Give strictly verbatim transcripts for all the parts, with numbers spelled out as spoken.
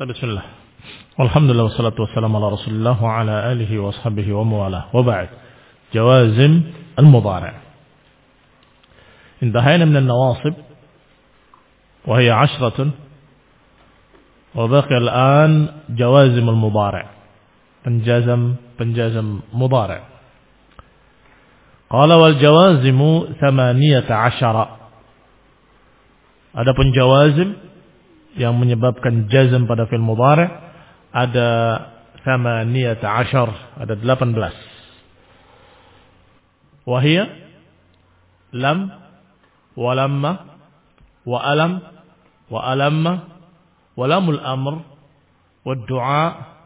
Bismillah. Alhamdulillah wassalatu wassalamu ala Rasulillah wa ala alihi wa ashabihi wa mawalah. Wa ba'd. Jawazim al-mudhari'. Intahayna min an-nawasib wa hiya 'ashratun wa baqiya al-an jawazim al-mudhari'. Penjazam penjazam mudhari'. Qala wal jawazimu thamaniyata 'ashara. Adapun jawazim yang menyebabkan jazm pada fi'il mudhari' ada thamaniyata 'ashar, ada delapan belas. Wahia lam wa lamma wa alam wa alamma wa lamul amr wa du'a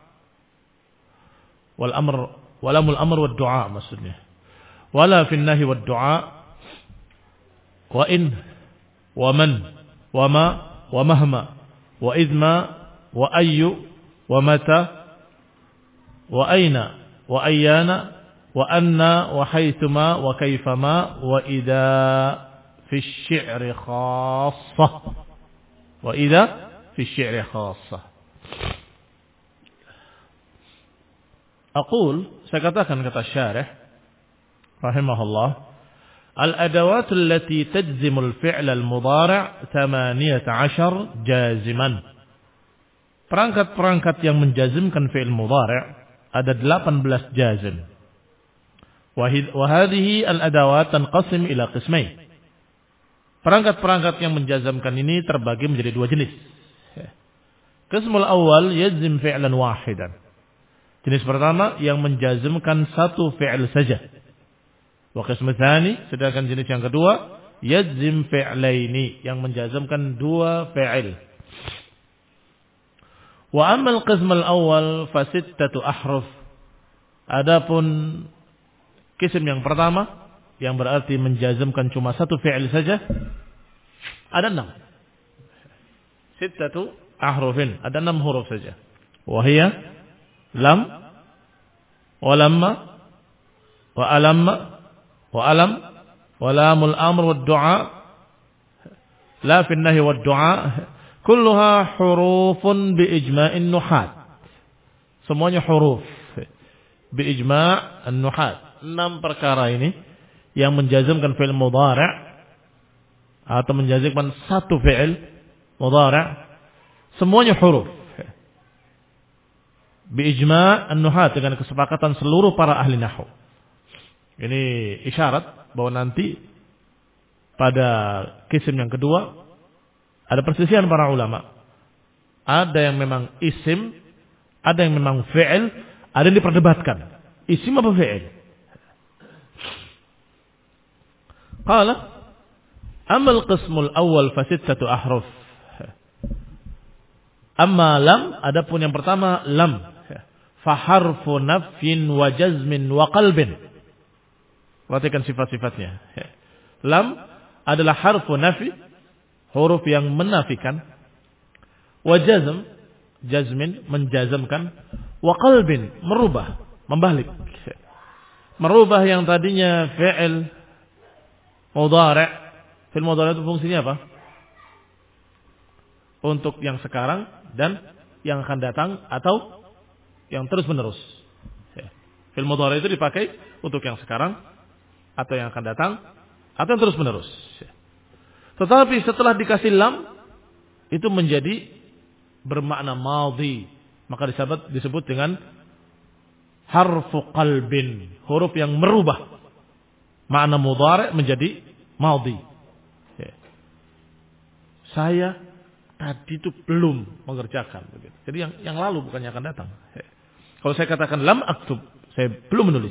wal amr wa lamul amr wa du'a maksudnya. Wala fi nahi wa du'a wa in wa man wa ma wa mahma wa idma wa ayyu wa mata wa aina wa ayyana wa anna wa haythuma wa kayfama wa idha fi asy-syi'ri khassah wa idha fi asy-syi'ri khassah. Aqul, saya katakan kata syarih rahimahullah, al-adawat allati tajzimu al-fi'l al-mudhari' thamaniyata 'ashar jaziman. Perangkat-perangkat yang menjazimkan fi'il mudhari' ada delapan belas jazim. Wa hadhihi al-adawat tanqasim ila qismain. Perangkat-perangkat yang menjazamkan ini terbagi menjadi dua jenis. Qismul awal yajzim fi'lan wahidan. Jenis pertama yang menjazimkan satu fi'il saja. Wa qismu tsani, sedangkan jenis yang kedua yajzim fi'laini, yang menjazamkan dua fi'il. Wa amma al-qism al-awwal fa sittatu ahruf. Adapun kism yang pertama yang berarti menjazamkan cuma satu fi'il saja ada enam. Sittatu ahrufin, ada enam huruf saja. Wa hiya lam wa lamma wa alamma wa alam wa lamul amr wa du'a la fi an-nahy wa du'a kulluha hurufun bi ijma'in nuhat. Semuanya huruf bi ijma' an-nuhat. Enam perkara ini yang menjazmkan fi'il mudhari' atau menjazmkan satu fi'il mudhari' semuanya huruf bi ijma' an-nuhat, dengan kesepakatan seluruh para ahli nahwu. Ini isyarat bahwa nanti pada kism yang kedua ada perselisihan para ulama. Ada yang memang isim, ada yang memang fi'il, ada yang diperdebatkan. Isim apa fi'il? Qala amma al-qismul awwal fa sittatu ahruf. Amma lam, adapun yang pertama lam, fa harfu nafyin wa jazmin wa qalbin. Perhatikan sifat-sifatnya. Lam adalah harfu nafi, huruf yang menafikan. Wa jazm, jazmin, menjazmkan. Wa qalbin, merubah, membalik. Merubah yang tadinya fi'il mudhari'. Fi'il mudhari' itu fungsinya apa? Untuk yang sekarang dan yang akan datang atau yang terus menerus. Fi'il mudhari' itu dipakai untuk yang sekarang atau yang akan datang atau yang terus menerus. Tetapi setelah dikasih lam itu menjadi bermakna madhi, maka disebut disebut dengan harfu qalbin, huruf yang merubah makna mudhari' menjadi madhi. Saya tadi itu belum mengerjakan, jadi yang yang lalu bukan yang akan datang. Kalau saya katakan lam aktub, saya belum menulis.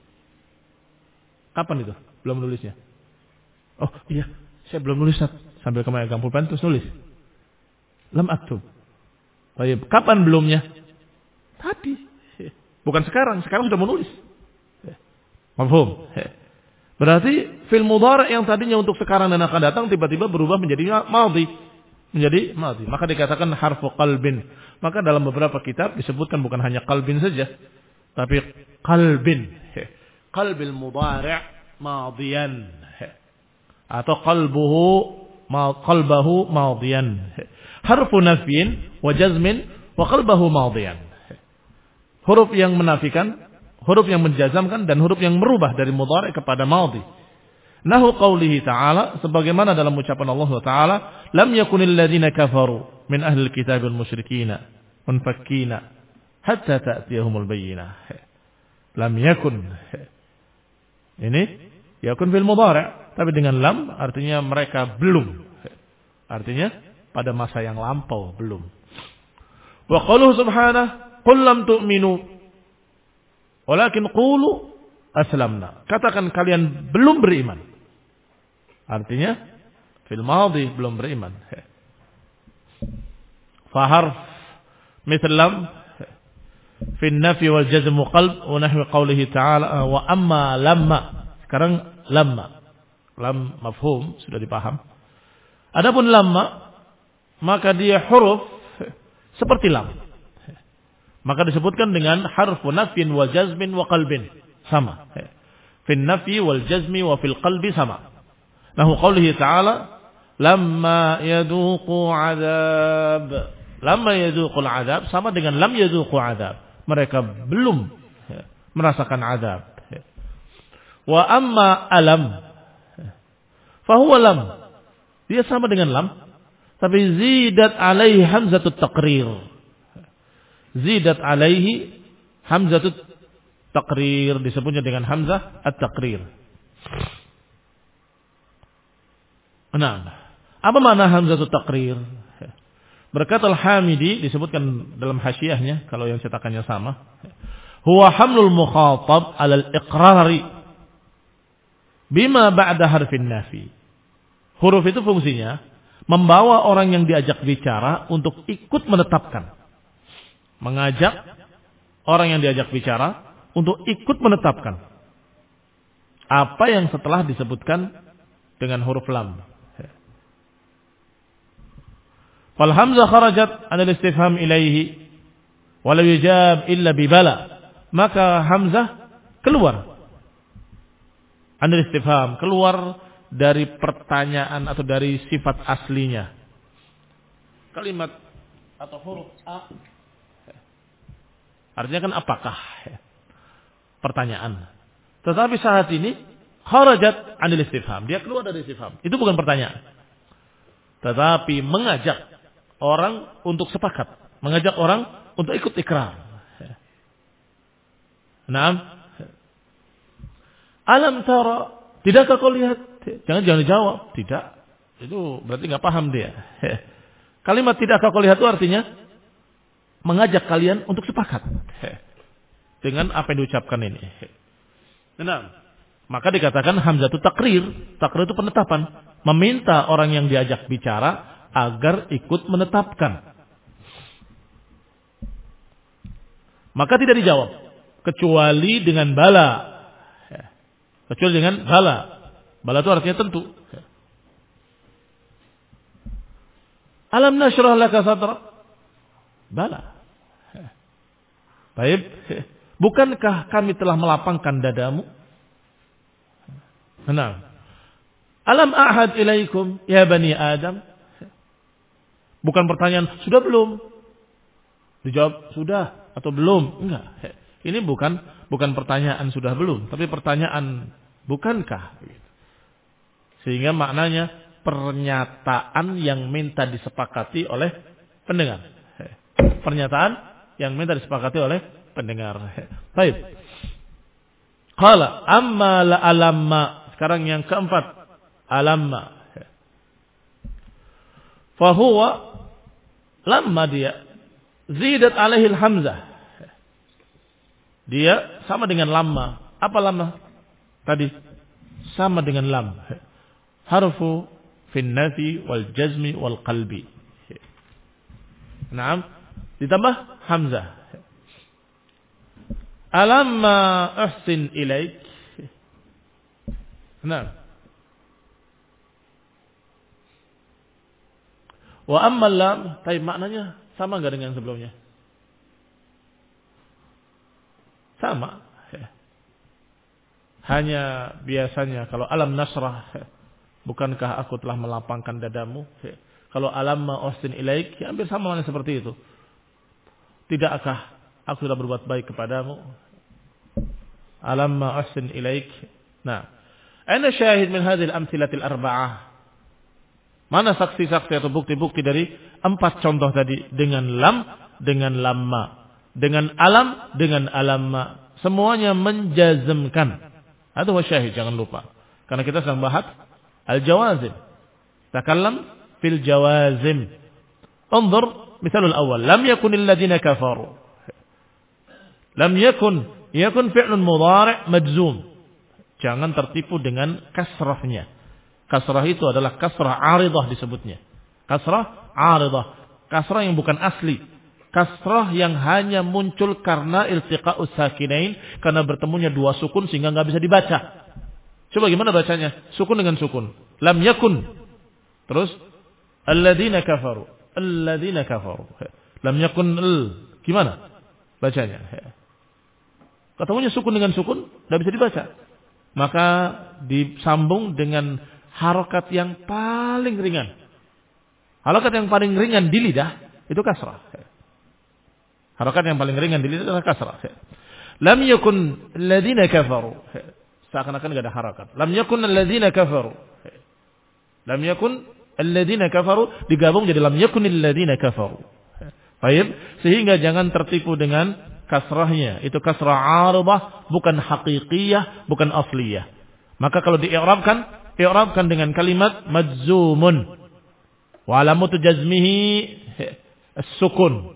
Kapan itu? Belum menulisnya. Oh iya, saya belum nulis, sambil kemegang pulpen terus nulis. Lam aktub. Baik, kapan belumnya? Tadi. Bukan sekarang, sekarang sudah menulis. Mafhum? Berarti fi'il mudhari' yang tadinya untuk sekarang dan akan datang tiba-tiba berubah menjadi madhi. Menjadi madhi. Maka dikatakan harfu qalbin. Maka dalam beberapa kitab disebutkan bukan hanya qalbin saja, tapi qalbin. Qalbil mudhari' madhiyan. Atau qalbuhu qalbahu madhiyan. Harfu nafyin wa jazmin wa qalbahu madiyan. Huruf yang menafikan, huruf yang menjazamkan dan huruf yang merubah dari mudhari' kepada madhi. Nahu qawlihi ta'ala, sebagaimana dalam ucapan Allah Ta'ala, lam yakunil ladzina kafaru min ahlil kitabil musyrikina munfakkina hatta ta'tiyahumul bayyinah. Lam yakun. Ini yakun fil mudhari', tapi dengan lam artinya mereka belum. Artinya pada masa yang lampau belum. Wa qaluhu subhanahu, qul lam tu'minu walakin qulu aslamna. Katakan kalian belum beriman. Artinya fil madhi belum beriman. Fa harf mithl lam fi an-nafy wal jazm qalb wa nahwi qawlihi ta'ala wa amma lamma. Sekarang lamma. Lam mafhum sudah dipaham. Adapun lamma maka dia huruf seperti lam. Maka disebutkan dengan harfu nafyin wa jazmin wa qalbin. Sama. Fil nafyi wal jazmi wa fil qalbi sama. Nahu qawlihi ta'ala lamma yaduqu adab. Lamma yaduqul adab sama dengan lam yaduqu adab. Mereka belum merasakan adab. Wa amma alam fahuwa lam. Dia sama dengan lam tapi zidat alaihi hamzatut taqrir. Zidat alaihi hamzatut taqrir, disebutnya dengan hamzah at-taqrir. Nah, apa makna hamzatut taqrir? Berkata Al-Hamidi, disebutkan dalam hasyiahnya kalau yang cetakannya sama, huwa hamlul mukhatab 'ala al-iqrari bima ba'da harfin nafi. Huruf itu fungsinya membawa orang yang diajak bicara untuk ikut menetapkan. Mengajak orang yang diajak bicara untuk ikut menetapkan apa yang setelah disebutkan dengan huruf lam. Fal hamzah kharajat 'an al-istifham ilaihi wa la yujab illa bi bala. Maka hamzah keluar 'an al-istifham, keluar dari pertanyaan atau dari sifat aslinya. Kalimat atau huruf a artinya kan apakah? Pertanyaan. Tetapi saat ini kharajat 'anil istifham, dia keluar dari istifham. Itu bukan pertanyaan. Tetapi mengajak orang untuk sepakat, mengajak orang untuk ikut ikrar. Naam. Alam tara, tidakkah kau lihat? Jangan jangan dijawab, tidak. Itu berarti enggak paham dia. Kalimat tidakkah kau lihat itu artinya mengajak kalian untuk sepakat dengan apa yang diucapkan ini. Nah, maka dikatakan hamzatut taqrir. Taqrir itu penetapan, meminta orang yang diajak bicara agar ikut menetapkan. Maka tidak dijawab kecuali dengan bala. Kecuali dengan bala. Bala itu artinya tentu. Alam nashrah laka sadrak? Bala. Baik. Bukankah kami telah melapangkan dadamu? Nah. Alam ahad ilaikum ya bani Adam? Bukan pertanyaan sudah belum? Dijawab sudah atau belum? Enggak. Ini bukan bukan pertanyaan sudah belum, tapi pertanyaan bukankah? Sehingga maknanya pernyataan yang minta disepakati oleh pendengar. Pernyataan yang minta disepakati oleh pendengar. Baik. Qala amma la alamma. Sekarang yang keempat, alamma. Fahuwa lamma dia zidat alaihi hamzah. Dia sama dengan lamma. Apa lamma? Tadi sama dengan lam. Harfu fin nafi wal jazmi wal qalbi. Naam, ditambah hamzah. Alamma uhsin ilaik. Naam. Wa amma lam, tapi maknanya sama enggak dengan sebelumnya? Sama. Hanya biasanya kalau alam nasrah, bukankah aku telah melapangkan dadamu? Kalau alam ma uhsin ilaik, ya hampir sama seperti itu. tidakkah aku sudah berbuat baik kepadamu? Alamma ahsin ilaik. Nah, ana syahid min hadhil amthilatil arba'ah. Mana saksi-saksi atau bukti-bukti dari empat contoh tadi, dengan lam, dengan lamma, dengan alam, dengan alamma, semuanya menjazmkan. Itu syahid, jangan lupa. Karena kita sedang bahas al-jawazim. Takallam fil jawazim. Unzur misalul awal, lam yakunil ladina kafaru. Lam yakun, yakun fi'lun mudhari' majzum. Jangan tertipu dengan kasrahnya. Kasrah itu adalah kasrah aridah disebutnya. Kasrah aridah. Kasrah yang bukan asli. Kasrah yang hanya muncul karena iltiqa'us sakinain. Karena bertemunya dua sukun sehingga nggak bisa dibaca. Coba gimana bacanya? Sukun dengan sukun. Lam yakun. Terus. Alladzina kafaru. Alladzina kafaru. Lam yakun al. Gimana bacanya? Ketemunya sukun dengan sukun. Nggak bisa dibaca. Maka disambung dengan harokat yang paling ringan. Harokat yang paling ringan di lidah itu kasrah. Harokat yang paling ringan di lidah adalah kasrah. Lam yakun alladzina kafaru. Seakan-akan enggak ada harokat. Lam yakun alladzina kafaru. Lam yakun alladzina kafaru digabung jadi lam yakunil ladzina kafaru. Baik, sehingga jangan tertipu dengan kasrahnya. Itu kasrah aridah, bukan haqiqiyah, bukan asliyah. Maka kalau di'irabkan, i'rabkan dengan kalimat majzumun. Wa alamatu jazmihi as-sukun.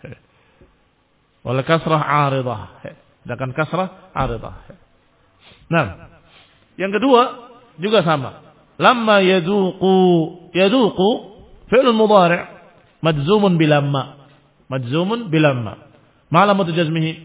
Wal kasrah 'aridah. Sedangkan kasrah 'aridah. Nah, yang kedua juga sama. Lamma yaduqu, yaduqu fi'l mudhari' majzumun bilamma. Majzumun bilamma. Ma alamatu jazmihi?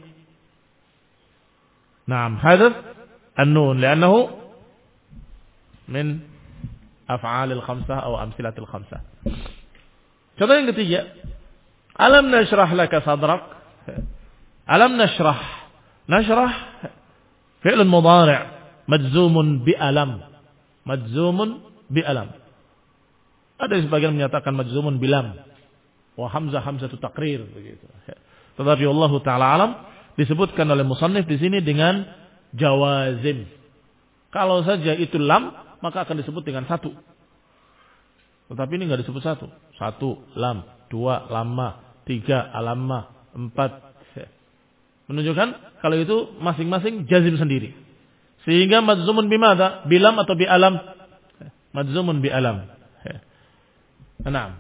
Naam, hadath an-nun li'annahu min af'alil khamsah atau amsilatil khamsah. Contoh yang ketiga, alam nashrah laka sadrak. Alam nashrah. Nashrah fi'l mudhari' majzumun bi alam. Majzumun bi alam. Ada sebagian menyatakan majzumun bilam. Wa hamzah hamzatu taqrir begitu. Tetapi Allah taala alam disebutkan oleh musannif di sini dengan jawazim. Kalau saja itu lam, maka akan disebut dengan satu. Tetapi ini enggak disebut satu. Satu lam, dua lamma, tiga alamma, empat. Menunjukkan kalau itu masing-masing jazim sendiri. Sehingga majzumun bimada? Bilam atau bi alam? Majzumun bi alam. Naam.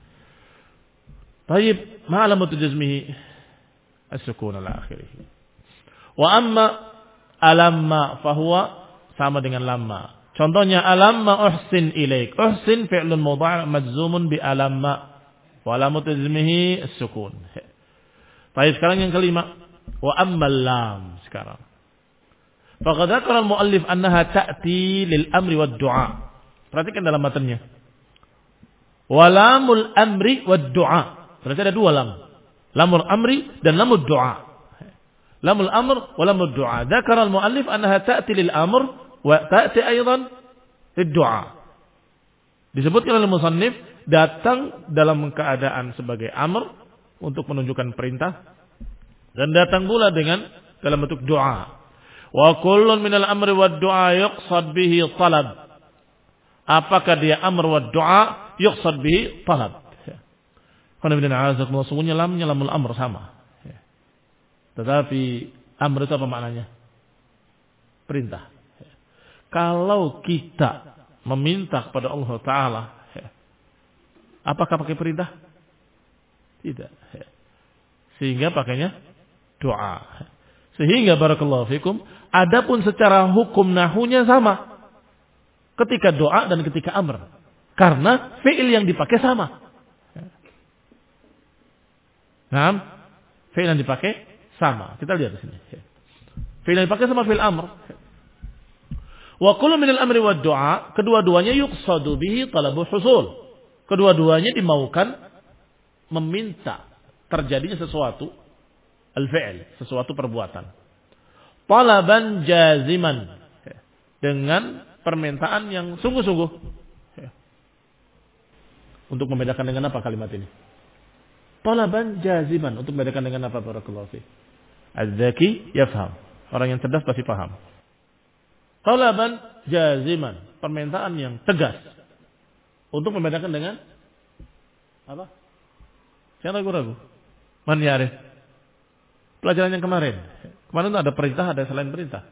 Baik, ma alamatu jazmihi? As-sukun ala akhirih. Wa amma alamma fahuwa sama dengan lamma. Contohnya alamma uhsin ilaik. Uhsin fi'lun mudhari' majzumun bi alamma. Wa alamatu jazmihi as-sukun. Baik, sekarang yang kelima. Wa ammal lam sekarang. Faqad dzakara al-muallif annaha ta'ti lil amri wad du'a. Perhatikan dalam matanya. Wa lamul amri wad du'a. Berarti ada dua lam. Lamul amri dan lamul du'a. Lamul amr wa lamul du'a. Dzakara al-muallif annaha ta'ti lil amr wa ta'ti aidan lid du'a. Disebutkan oleh musannif datang dalam keadaan sebagai amr untuk menunjukkan perintah dan datang pula dengan dalam bentuk doa. Wa kullun minal amri wad du'a yuqsad bihi talab. Apakah dia amr wad du'a yuqsad bihi talab? Sesungguhnya lamnya lamul amr sama. Tetapi amr itu apa maknanya? Perintah. Kalau kita meminta kepada Allah Ta'ala, apakah pakai perintah? Tidak. Sehingga pakainya doa. Sehingga barakallahu fikum, adapun secara hukum nahunya sama. Ketika doa dan ketika amr. Karena fi'il yang dipakai sama. Nah, fi'il yang dipakai sama. Kita lihat di sini. Fi'il yang dipakai sama fi'il amr. Wa kullu minal amri wad du'a, kedua-duanya yuqsadu bihi talabul husul. Kedua-duanya dimaukan meminta terjadinya sesuatu, al-fi'il, sesuatu perbuatan. Talaban jaziman, dengan permintaan yang sungguh-sungguh. Untuk membedakan dengan apa kalimat ini? talaban jaziman. Untuk membedakan dengan apa? Barakallahu fiik. Az-zaki yafham. Orang yang cerdas pasti paham. Talaban jaziman. Permintaan yang tegas. Untuk membedakan dengan apa? Jangan ragu-ragu. Man ya'rif? Pelajaran yang kemarin. Kemarin ada perintah, ada selain perintah.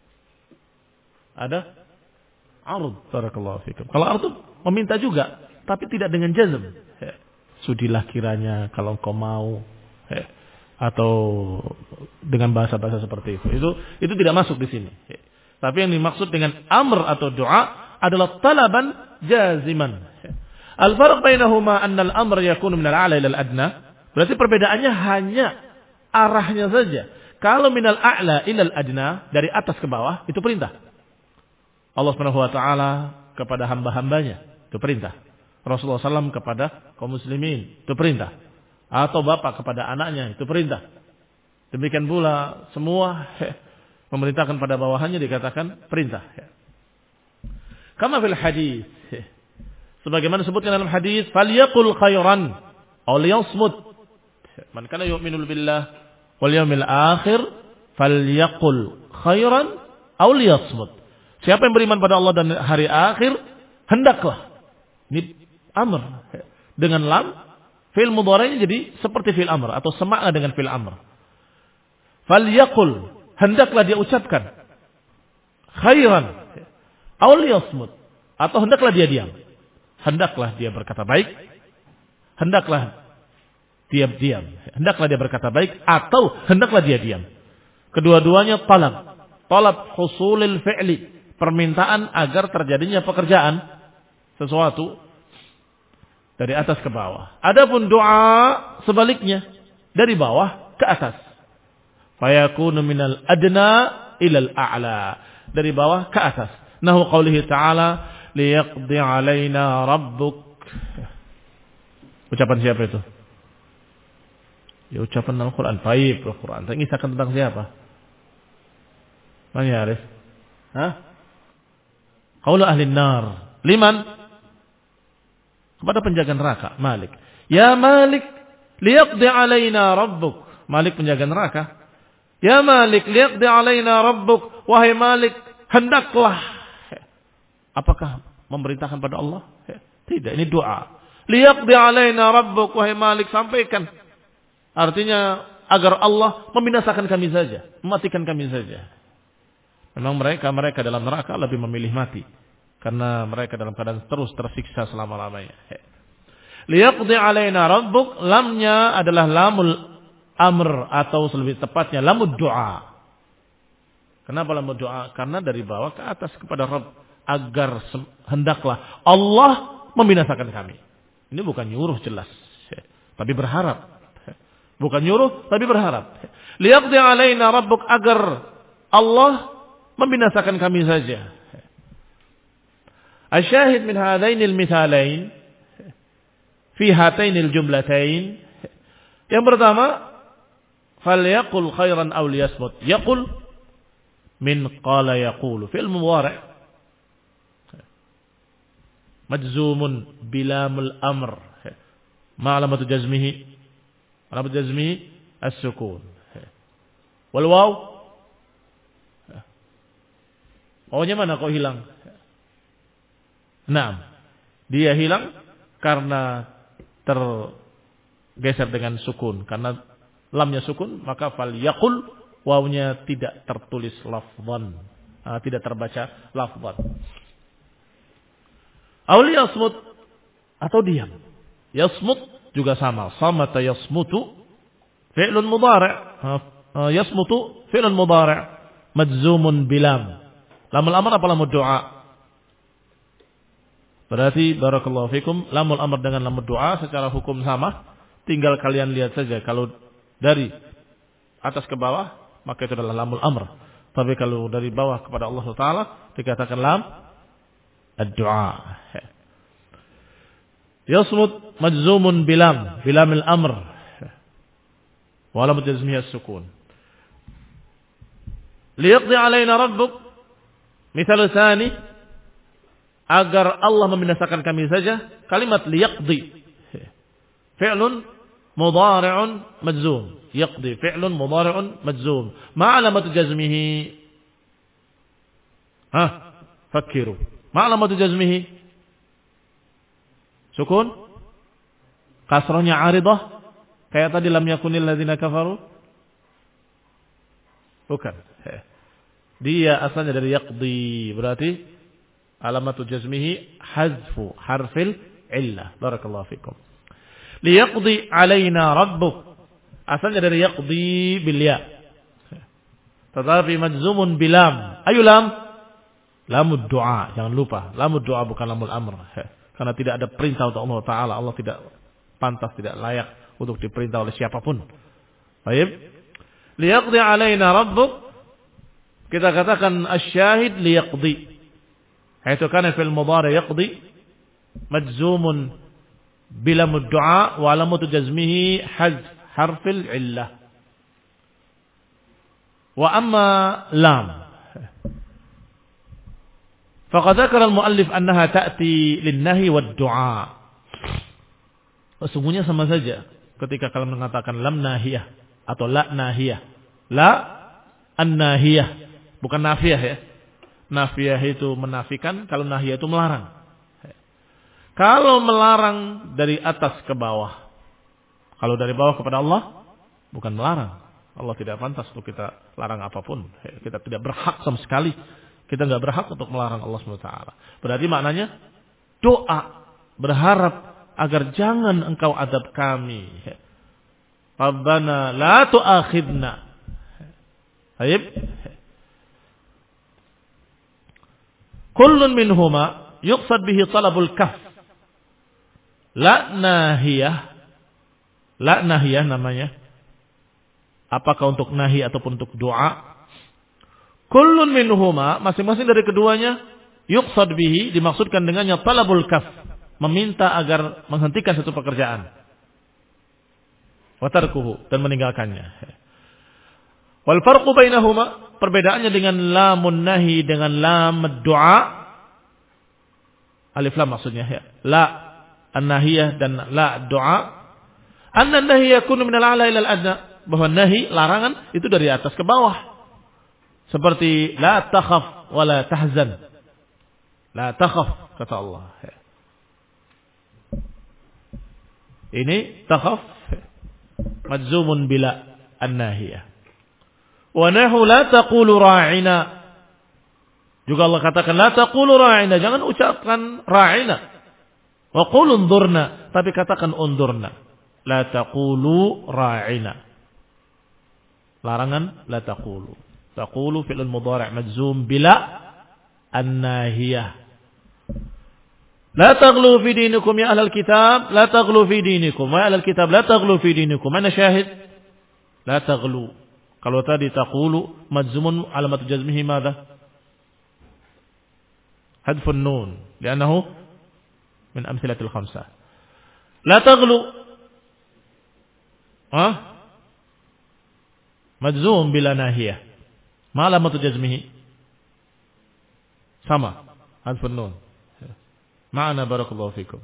Ada arud. Barakallahu fikum. Kalau arud meminta juga, tapi tidak dengan jazm. Sudilah kiranya kalau kau mau. Atau dengan bahasa-bahasa seperti itu. Itu itu tidak masuk di sini. Tapi yang dimaksud dengan amr atau doa adalah talaban jaziman. Al-farq bainahuma anna al-amr yakunu min al-a'la ila al-adna. Berarti perbedaannya hanya arahnya saja. Kalau min al-a'la ila al-adna, dari atas ke bawah, itu perintah. Allah Subhanahu wa taala kepada hamba-hambanya, itu perintah. Rasulullah sallallahu alaihi wasallam kepada kaum muslimin, itu perintah. Atau bapak kepada anaknya, itu perintah. Demikian pula semua memerintahkan pada bawahannya dikatakan perintah. Kama fil hadis. Sebagaimana disebutkan dalam hadis, falyaqul khairan aw liyasmut. Man kana yu'minu billah wal yawmil akhir falyaqul khairan aw liyasmut. Siapa yang beriman pada Allah dan hari akhir, hendaklah. Ini amr dengan lam, fi'il mudhari'nya jadi seperti fi'il amr atau semakna dengan fi'il amr. Falyaqul, hendaklah dia ucapkan khairan aw liyasmut, atau hendaklah dia diam. Hendaklah dia berkata baik, hendaklah diam-diam. Hendaklah dia berkata baik atau hendaklah dia diam. Kedua-duanya talab. Talab husulil fi'li, permintaan agar terjadinya pekerjaan sesuatu dari atas ke bawah. Adapun doa sebaliknya, dari bawah ke atas. Fayakunu minal adna ilal a'la, dari bawah ke atas. Nahu qaulihi ta'ala liyaqdi 'alaina rabbuk. Ucapan siapa itu? Ya ucapan Al-Quran. Baik, Al-Quran. Mengisahkan tentang siapa? Man ya'rif? Hah? Qaulu ahli nar. Liman? Kepada penjaga neraka, Malik. Ya Malik, liyaqdi 'alaina rabbuk. Malik penjaga neraka. Ya Malik, liyaqdi 'alaina rabbuk. Wahai Malik, hendaklah. Apakah memerintahkan pada Allah? Tidak, ini doa. Liyaqdi 'alaina rabbuk, wahai Malik, sampaikan. Artinya agar Allah membinasakan kami saja, mematikan kami saja. Memang mereka mereka dalam neraka lebih memilih mati karena mereka dalam keadaan terus tersiksa selama-lamanya. Liyaqdi 'alaina rabbuk, lamnya adalah lamul amr atau lebih tepatnya lamud doa. Kenapa lamud doa? Karena dari bawah ke atas kepada Rabb, agar hendaklah Allah membinasakan kami. Ini bukan nyuruh jelas, tapi berharap. Bukan nyuruh, tapi berharap. Liyaqdi 'alaina rabbuk, agar Allah membinasakan kami saja. Asyahid min hadainil mithalain fi hatainil jumlatain. Yang pertama, falyaqul khairan aw liyasmut. Yaqul min qala yaqulu fi'il mudhari'. Majzumun bilamul amr. Ma alamatu jazmihi? Alamatu jazmihi as-sukun. Wal waw? Wawnya mana kok hilang? Naam. Dia hilang karena tergeser dengan sukun. Karena lamnya sukun, maka fal yaqul, wawnya tidak tertulis lafzan. Ah, tidak terbaca lafzan. Aul yasmut, atau diam. Yasmut juga sama. Samata yasmutu fi'lun mudhari'. Yasmutu fi'lun mudhari'. Majzumun bilam. Lamul amr apa lamul doa? Berarti barakallahu fikum, lamul amr dengan lamul doa secara hukum sama. Tinggal kalian lihat saja. Kalau dari atas ke bawah, maka itu adalah lamul amr. Tapi kalau dari bawah kepada Allah Taala dikatakan lam ad-du'a. Yasmut majzumun bilam, bilamil amr. Wa alamat jazmihi as-sukun. Liyaqdi 'alaina rabbuk. Misal tsani, agar Allah membinasakan kami saja. Kalimat liyaqdi fi'lun mudhari'un majzum. Yaqdi fi'lun mudhari'un majzum. Ma alamatu jazmihi? Hah? Fakkiru. Ma alamatu jazmihi? Sukun? Kasrahnya aridah? Kayak tadi lam yakunil ladzina kafaru? Bukan. Dia asalnya dari yaqdi. Berarti alamatu jazmihi hazfu harfil illah. Barakallahu fikum. Liyaqdi alaina rabbuk. Asalnya dari yaqdi bil ya. Tetapi majzumun bilam. Ayu lam? Lamud du'a. Jangan lupa. Lamud du'a bukan lamul amr. Karena tidak ada perintah untuk Allah Ta'ala. Allah tidak pantas, tidak layak untuk diperintah oleh siapapun. Baik. Liyaqdi alaina rabbuk. Kita katakan asyahid liyaqdi. Haitsu kana fil mudhari yaqdi majzumun bilamud du'a wa alamatu jazmihi hazf harfil illah. Wa amma lam faqad dzakara al-muallif annaha ta'ti lin-nahi wad-du'a. Sesungguhnya sama saja ketika kalian mengatakan lam nahiyah atau la nahiyah. La an-nahiyah, bukan nafiyah ya. Nafiyah itu menafikan, kalau nahiyah itu melarang. Kalau melarang dari atas ke bawah. Kalau dari bawah kepada Allah, bukan melarang. Allah tidak pantas untuk kita larang apapun. Kita tidak berhak sama sekali. Kita tidak berhak untuk melarang Allah subhanahu wa taala. Berarti maknanya doa, berharap agar jangan engkau adab kami. Rabbana la tu'akhidna. Baik. Kullun minhuma yuqsad bihi talabul kaf. La nahiyah. La nahiyah namanya. Apakah untuk nahi ataupun untuk doa? Kullun minhuma, masing-masing dari keduanya, yuqsad bihi, dimaksudkan dengannya talabul kaf, meminta agar menghentikan satu pekerjaan. Wa tarkuhu, dan meninggalkannya. Wal farqu bainahuma, perbedaannya dengan lamun nahi dengan lam doa. Alif lam maksudnya ya. La an-nahiyah dan la doa. Anna an-nahi yakunu min al-a'la ila al-adna, bahwa nahi larangan itu dari atas ke bawah. Seperti la takhaf wa la tahzan. La takhaf kata Allah. Ini takhaf majzumun bila an-nahiyah. Wa nahu la taqulu ra'ina. Juga Allah katakan la taqulu ra'ina, jangan ucapkan ra'ina. Wa qul unzurna, tapi katakan unzurna. La taqulu ra'ina. Larangan la taqulu. Taqulu fi'lun mudhari' majzum bila an-nahiyah. La taghlu fi dinikum ya ahlal kitab, la taghlu fi dinikum. Ya ahlal kitab, la taghlu fi dinikum. Mana syahid? La taghlu. Kalau tadi taqulu majzumun alamat jazmihi madza? Hadfun nun, li'annahu min amsilatil khamsah. La taghlu. Ha? Majzum bila nahiyah. Ma alamatu jazmihi? Sama. Hadfun nun. Ma'ana barakallahu fikum.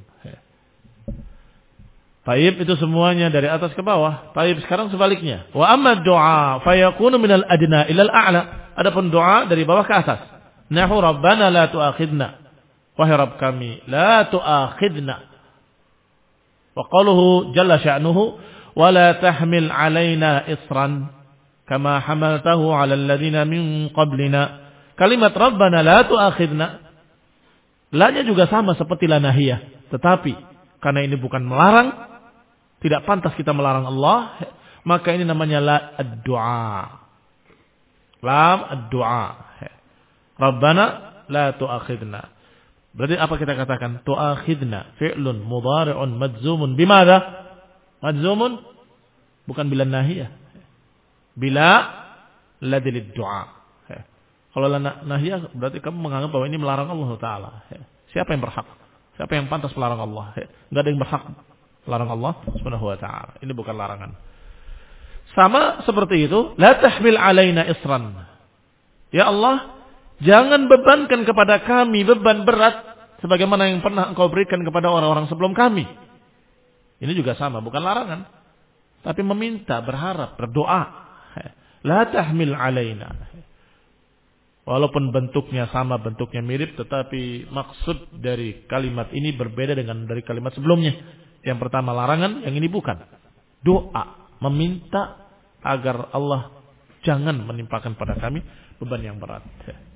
Taib itu semuanya dari atas ke bawah. Taib sekarang sebaliknya. Wa amma doa fayakunu minal adna ilal a'la. Adapun doa dari bawah ke atas. Nahu rabbana la tu'akhidna. Wahai Rabb kami, la tu'akhidna. Wa qaluhu jalla sya'nuhu wa la tahmil alaina isran kama hamaltahu 'ala alladziina min qablina. Kalimat rabbana la tu'akhidna, la-nya juga sama seperti la nahiyah, tetapi karena ini bukan melarang, tidak pantas kita melarang Allah, maka ini namanya la ad-du'a. Lam ad-du'a. Rabbana la tu'akhidna. Berarti apa kita katakan? Tu'akhidna fi'lun mudhari'un majzumun bimadza? Majzumun bukan bila nahiyah. Bila ladil du'a. Kalau nahiyah berarti kamu menganggap bahwa ini melarang Allah Ta'ala. Siapa yang berhak? Siapa yang pantas melarang Allah? Enggak ada yang berhak melarang Allah Subhanahu wa ta'ala. Ini bukan larangan. Sama seperti itu, la tahmil alaina isran. Ya Allah, jangan bebankan kepada kami beban berat sebagaimana yang pernah Engkau berikan kepada orang-orang sebelum kami. Ini juga sama, bukan larangan. Tapi meminta, berharap, berdoa. La tahmil alaina. Walaupun bentuknya sama, bentuknya mirip, tetapi maksud dari kalimat ini berbeda dengan dari kalimat sebelumnya. Yang pertama larangan, yang ini bukan. Doa, meminta agar Allah jangan menimpakan pada kami beban yang berat.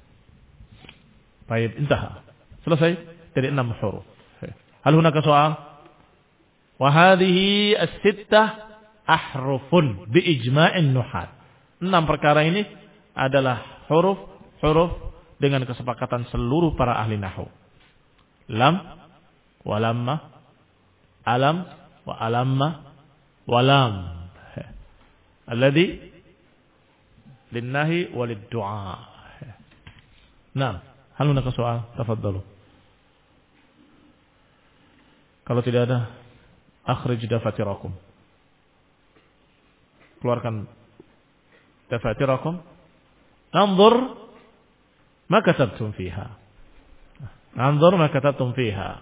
Baik, intah. Selesai dari enam huruf. Hal hunaka soal? Wa hadhihi as-sittah ahrufun bi ijma'in nuhat. Enam perkara ini adalah huruf-huruf dengan kesepakatan seluruh para ahli nahwu. Lam, wa lamma, alam, wa alamma, wa lam. Alladhi linnahi wa lid-du'a. Nah, hal hunaka soal? Tafadhalu. Kalau tidak ada, akhrij dafatirakum. Keluarkan dafatirakum. Anzur ma katabtum fiha. Anzur ma katabtum fiha.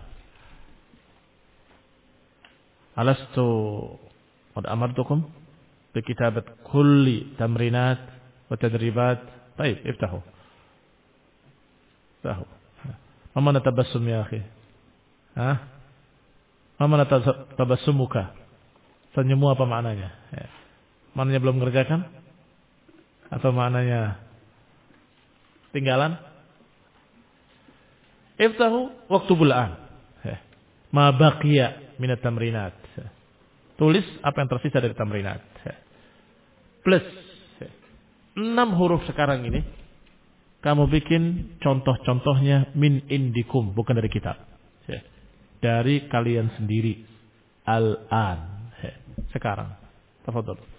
Alastu qad amartukum bi kitabat kulli tamrinat wa tadribat. Baik, iftahu. Iftahu. Ma mana tabassum ya akhi? Hah? Mana tabassumuka? Senyummu apa maknanya? Ya. Maknanya belum mengerjakan? Atau maknanya tinggalan? Iftahu waktubul an. Ya. Ma baqiya minat tamrinat. Ya. Tulis apa yang tersisa dari tamrinat. Ya. Plus ya. Enam huruf sekarang ini kamu bikin contoh-contohnya min indikum, bukan dari kitab. Ya. Dari kalian sendiri. Al-an. Sekarang. Tafadhol.